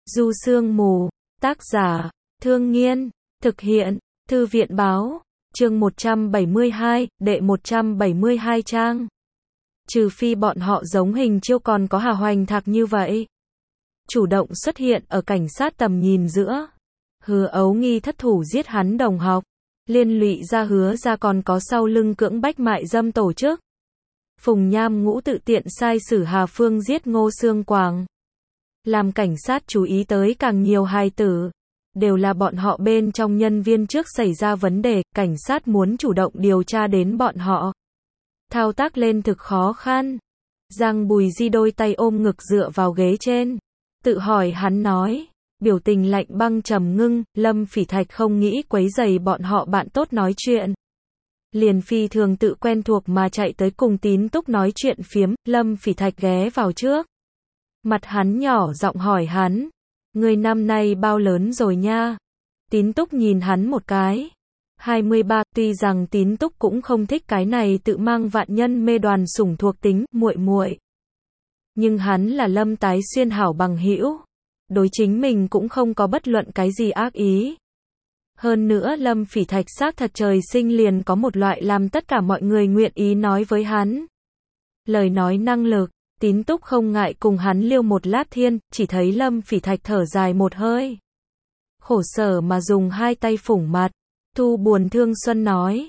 Du Sương Mù, tác giả, Thương Nghiên, thực hiện, Thư viện Báo, chương 172, đệ 172 trang. Trừ phi bọn họ giống Hình Chiêu còn có Hà Hoành Thạc như vậy. Chủ động xuất hiện ở cảnh sát tầm nhìn giữa. Hứa Ấu Nghi thất thủ giết hắn đồng học. Liên lụy ra Hứa ra còn có sau lưng cưỡng bách mại dâm tổ chức. Phùng Nham Ngũ tự tiện sai sử Hà Phương giết Ngô Sương Quảng. Làm cảnh sát chú ý tới càng nhiều hài tử. Đều là bọn họ bên trong nhân viên trước xảy ra vấn đề, cảnh sát muốn chủ động điều tra đến bọn họ. Thao tác lên thực khó khăn. Giang Bùi Di đôi tay ôm ngực dựa vào ghế trên. Tự hỏi hắn nói. Biểu tình lạnh băng trầm ngưng, Lâm Phỉ Thạch không nghĩ quấy rầy bọn họ bạn tốt nói chuyện. Liền phi thường tự quen thuộc mà chạy tới cùng Tín Túc nói chuyện phiếm, Lâm Phỉ Thạch ghé vào trước. Mặt hắn nhỏ giọng hỏi hắn. Người năm nay bao lớn rồi nha? Tín Túc nhìn hắn một cái. 23, tuy rằng Tín Túc cũng không thích cái này tự mang vạn nhân mê đoàn sủng thuộc tính, muội muội. Nhưng hắn là Lâm Tái Xuyên hảo bằng hữu. Đối chính mình cũng không có bất luận cái gì ác ý. Hơn nữa Lâm Phỉ Thạch xác thật trời sinh liền có một loại làm tất cả mọi người nguyện ý nói với hắn. Lời nói năng lực, Tín Túc không ngại cùng hắn liêu một lát thiên, chỉ thấy Lâm Phỉ Thạch thở dài một hơi. Khổ sở mà dùng hai tay phủng mặt, thu buồn thương xuân nói.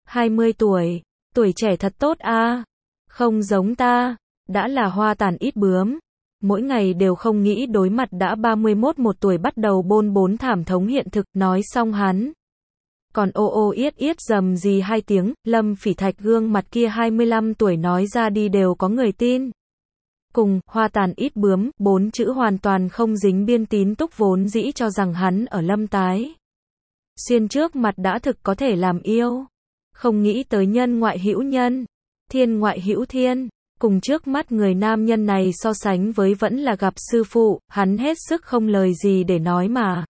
20 tuổi, tuổi trẻ thật tốt a, không giống ta, đã là hoa tàn ít bướm. Mỗi ngày đều không nghĩ đối mặt đã 31 một tuổi bắt đầu bôn bốn thảm thống hiện thực, nói xong hắn. Còn ô ô yết yết dầm gì hai tiếng, Lâm Phỉ Thạch gương mặt kia 25 tuổi nói ra đi đều có người tin. Cùng, hoa tàn ít bướm, 4 chữ hoàn toàn không dính biên. Tín Túc vốn dĩ cho rằng hắn ở Lâm Tái Xuyên trước mặt đã thực có thể làm yêu. Không nghĩ tới nhân ngoại hữu nhân, thiên ngoại hữu thiên. Cùng trước mắt người nam nhân này so sánh với vẫn là gặp sư phụ, hắn hết sức không lời gì để nói mà.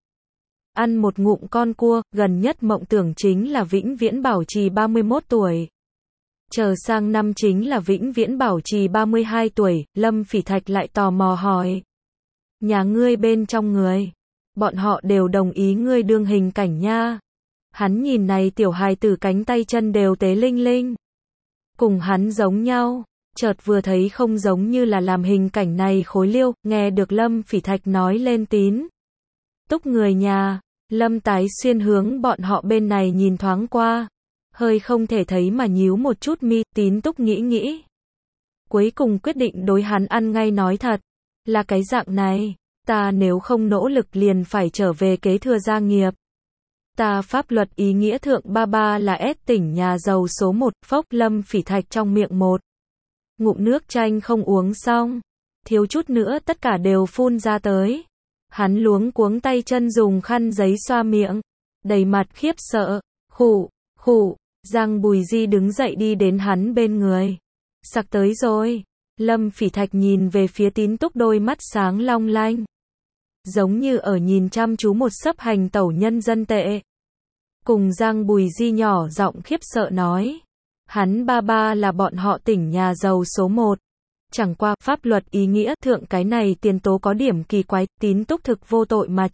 Ăn một ngụm con cua, gần nhất mộng tưởng chính là vĩnh viễn bảo trì 31 tuổi. Chờ sang năm chính là vĩnh viễn bảo trì 32 tuổi, Lâm Phỉ Thạch lại tò mò hỏi. Nhà ngươi bên trong người, bọn họ đều đồng ý ngươi đương hình cảnh nha. Hắn nhìn này tiểu hài tử cánh tay chân đều tế linh linh. Cùng hắn giống nhau. Chợt vừa thấy không giống như là làm hình cảnh này khối liêu, nghe được Lâm Phỉ Thạch nói lên Tín Túc người nhà. Lâm Tái Xuyên hướng bọn họ bên này nhìn thoáng qua. Hơi không thể thấy mà nhíu một chút mi. Tín Túc nghĩ. Cuối cùng quyết định đối hắn ăn ngay nói thật. Là cái dạng này. Ta nếu không nỗ lực liền phải trở về kế thừa gia nghiệp. Ta pháp luật ý nghĩa thượng ba ba là S tỉnh nhà giàu số 1. Phốc. Lâm Phỉ Thạch trong miệng một ngụm nước chanh không uống xong, thiếu chút nữa tất cả đều phun ra tới. Hắn luống cuống tay chân dùng khăn giấy xoa miệng, đầy mặt khiếp sợ. Khụ. Giang Bùi Di đứng dậy đi đến hắn bên người. Sặc tới rồi. Lâm Phỉ Thạch nhìn về phía Tín Túc, đôi mắt sáng long lanh, giống như ở nhìn chăm chú một sấp hành tẩu nhân dân tệ. Cùng Giang Bùi Di nhỏ giọng khiếp sợ nói. Hắn ba ba là bọn họ tỉnh nhà giàu số 1. Chẳng qua, pháp luật ý nghĩa thượng cái này tiền tố có điểm kỳ quái. Tín Túc thực vô tội mà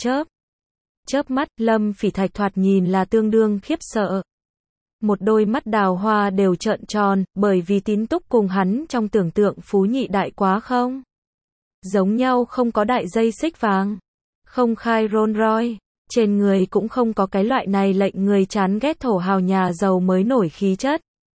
chớp mắt, Lâm Phỉ Thạch thoạt nhìn là tương đương khiếp sợ. Một đôi mắt đào hoa đều trợn tròn, bởi vì Tín Túc cùng hắn trong tưởng tượng phú nhị đại quá không giống nhau, không có đại dây xích vàng, không khai Rolls Royce, trên người cũng không có cái loại này lệnh người chán ghét thổ hào nhà giàu mới nổi khí chất.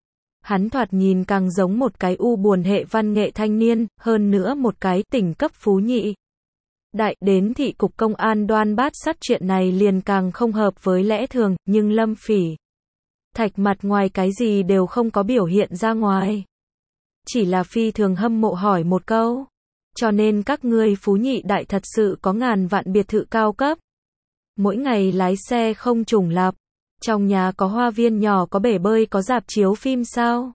Hắn thoạt nhìn càng giống một cái u buồn hệ văn nghệ thanh niên, hơn nữa một cái tỉnh cấp phú nhị đại. Đến thị cục công an đoan bát sát chuyện này liền càng không hợp với lẽ thường, nhưng Lâm Phỉ Thạch mặt ngoài cái gì đều không có biểu hiện ra ngoài. Chỉ là phi thường hâm mộ hỏi một câu. Cho nên các ngươi phú nhị đại thật sự có ngàn vạn biệt thự cao cấp. Mỗi ngày lái xe không trùng lặp. Trong nhà có hoa viên nhỏ, có bể bơi, có rạp chiếu phim sao?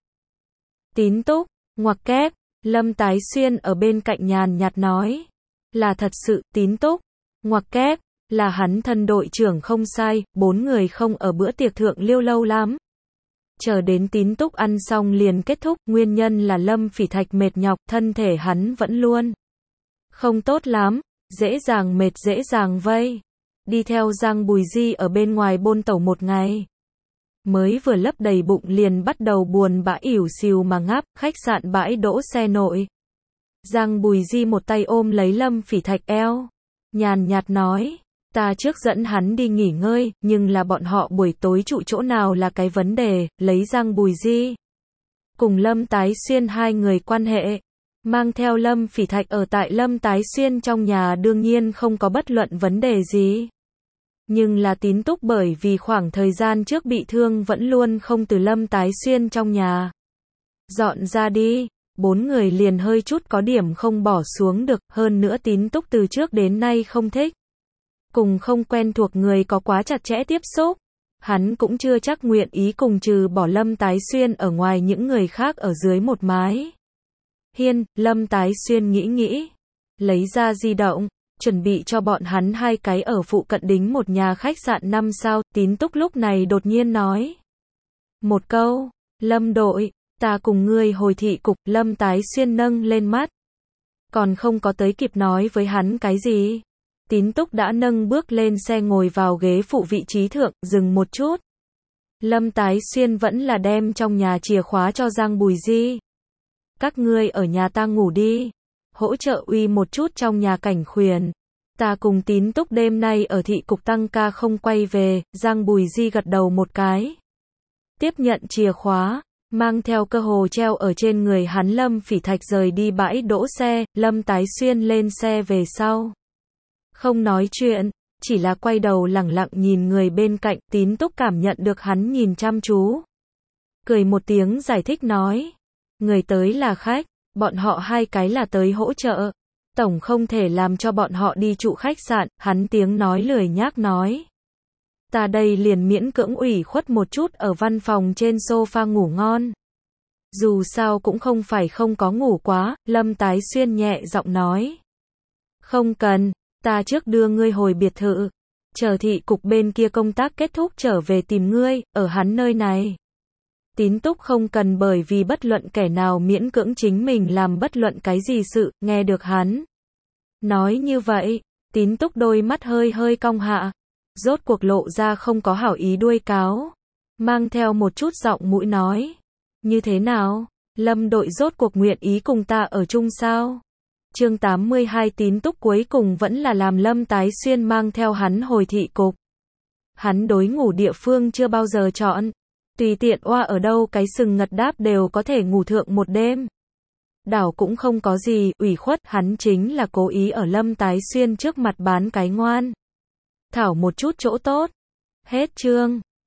Tín Túc, ngoặc kép. Lâm Tái Xuyên ở bên cạnh nhàn nhạt nói. Là thật sự. Tín Túc, ngoặc kép. Là hắn thân đội trưởng không sai, 4 người không ở bữa tiệc thượng liêu lâu lắm. Chờ đến Tín Túc ăn xong liền kết thúc, nguyên nhân là Lâm Phỉ Thạch mệt nhọc, thân thể hắn vẫn luôn không tốt lắm. dễ dàng mệt dễ dàng vây. Đi theo Giang Bùi Di ở bên ngoài bôn tẩu một ngày. Mới vừa lấp đầy bụng liền bắt đầu buồn bã ỉu xìu mà ngáp, khách sạn bãi đỗ xe nội. Giang Bùi Di một tay ôm lấy Lâm Phỉ Thạch eo, nhàn nhạt nói, ta trước dẫn hắn đi nghỉ ngơi, nhưng là bọn họ buổi tối trụ chỗ nào là cái vấn đề, lấy Giang Bùi Di cùng Lâm Tái Xuyên hai người quan hệ, mang theo Lâm Phỉ Thạch ở tại Lâm Tái Xuyên trong nhà đương nhiên không có bất luận vấn đề gì. Nhưng là Tín Túc bởi vì khoảng thời gian trước bị thương vẫn luôn không từ Lâm Tái Xuyên trong nhà dọn ra đi, bốn người liền hơi chút có điểm không bỏ xuống được, hơn nữa Tín Túc từ trước đến nay không thích cùng không quen thuộc người có quá chặt chẽ tiếp xúc. Hắn cũng chưa chắc nguyện ý cùng trừ bỏ Lâm Tái Xuyên ở ngoài những người khác ở dưới một mái hiên. Lâm Tái Xuyên nghĩ, lấy ra di động, chuẩn bị cho bọn hắn hai cái ở phụ cận đính một nhà khách sạn 5 sao. Tín Túc lúc này đột nhiên nói một câu, Lâm đội, ta cùng ngươi hồi thị cục. Lâm Tái Xuyên nâng lên mắt, còn không có tới kịp nói với hắn cái gì, Tín Túc đã nâng bước lên xe ngồi vào ghế phụ vị trí thượng, dừng một chút. Lâm Tái Xuyên vẫn là đem trong nhà chìa khóa cho Giang Bùi Di. Các ngươi ở nhà ta ngủ đi, hỗ trợ uy một chút trong nhà cảnh khuyển. Ta cùng Tín Túc đêm nay ở thị cục tăng ca không quay về. Giang Bùi Di gật đầu một cái, tiếp nhận chìa khóa, mang theo cơ hồ treo ở trên người hắn Lâm Phỉ Thạch rời đi bãi đỗ xe. Lâm Tái Xuyên lên xe về sau, không nói chuyện, chỉ là quay đầu lẳng lặng nhìn người bên cạnh. Tín Túc cảm nhận được hắn nhìn chăm chú, cười một tiếng giải thích nói, người tới là khách, bọn họ hai cái là tới hỗ trợ, tổng không thể làm cho bọn họ đi trụ khách sạn. Hắn tiếng nói lười nhác nói, ta đây liền miễn cưỡng ủy khuất một chút ở văn phòng trên sofa ngủ ngon. Dù sao cũng không phải không có ngủ quá. Lâm Tái Xuyên nhẹ giọng nói, không cần, ta trước đưa ngươi hồi biệt thự, chờ thị cục bên kia công tác kết thúc trở về tìm ngươi, ở hắn nơi này. Tín Túc không cần bởi vì bất luận kẻ nào miễn cưỡng chính mình làm bất luận cái gì sự. Nghe được hắn nói như vậy, Tín Túc đôi mắt hơi hơi cong hạ, rốt cuộc lộ ra không có hảo ý đuôi cáo, mang theo một chút giọng mũi nói, như thế nào, Lâm đội rốt cuộc nguyện ý cùng ta ở chung sao? Chương 82. Tín Túc cuối cùng vẫn là làm Lâm Tái Xuyên mang theo hắn hồi thị cục. Hắn đối ngủ địa phương chưa bao giờ chọn, tùy tiện oa ở đâu cái sừng ngật đáp đều có thể ngủ thượng một đêm. Đảo cũng không có gì ủy khuất, hắn chính là cố ý ở Lâm Tái Xuyên trước mặt bán cái ngoan, thảo một chút chỗ tốt. Hết chương.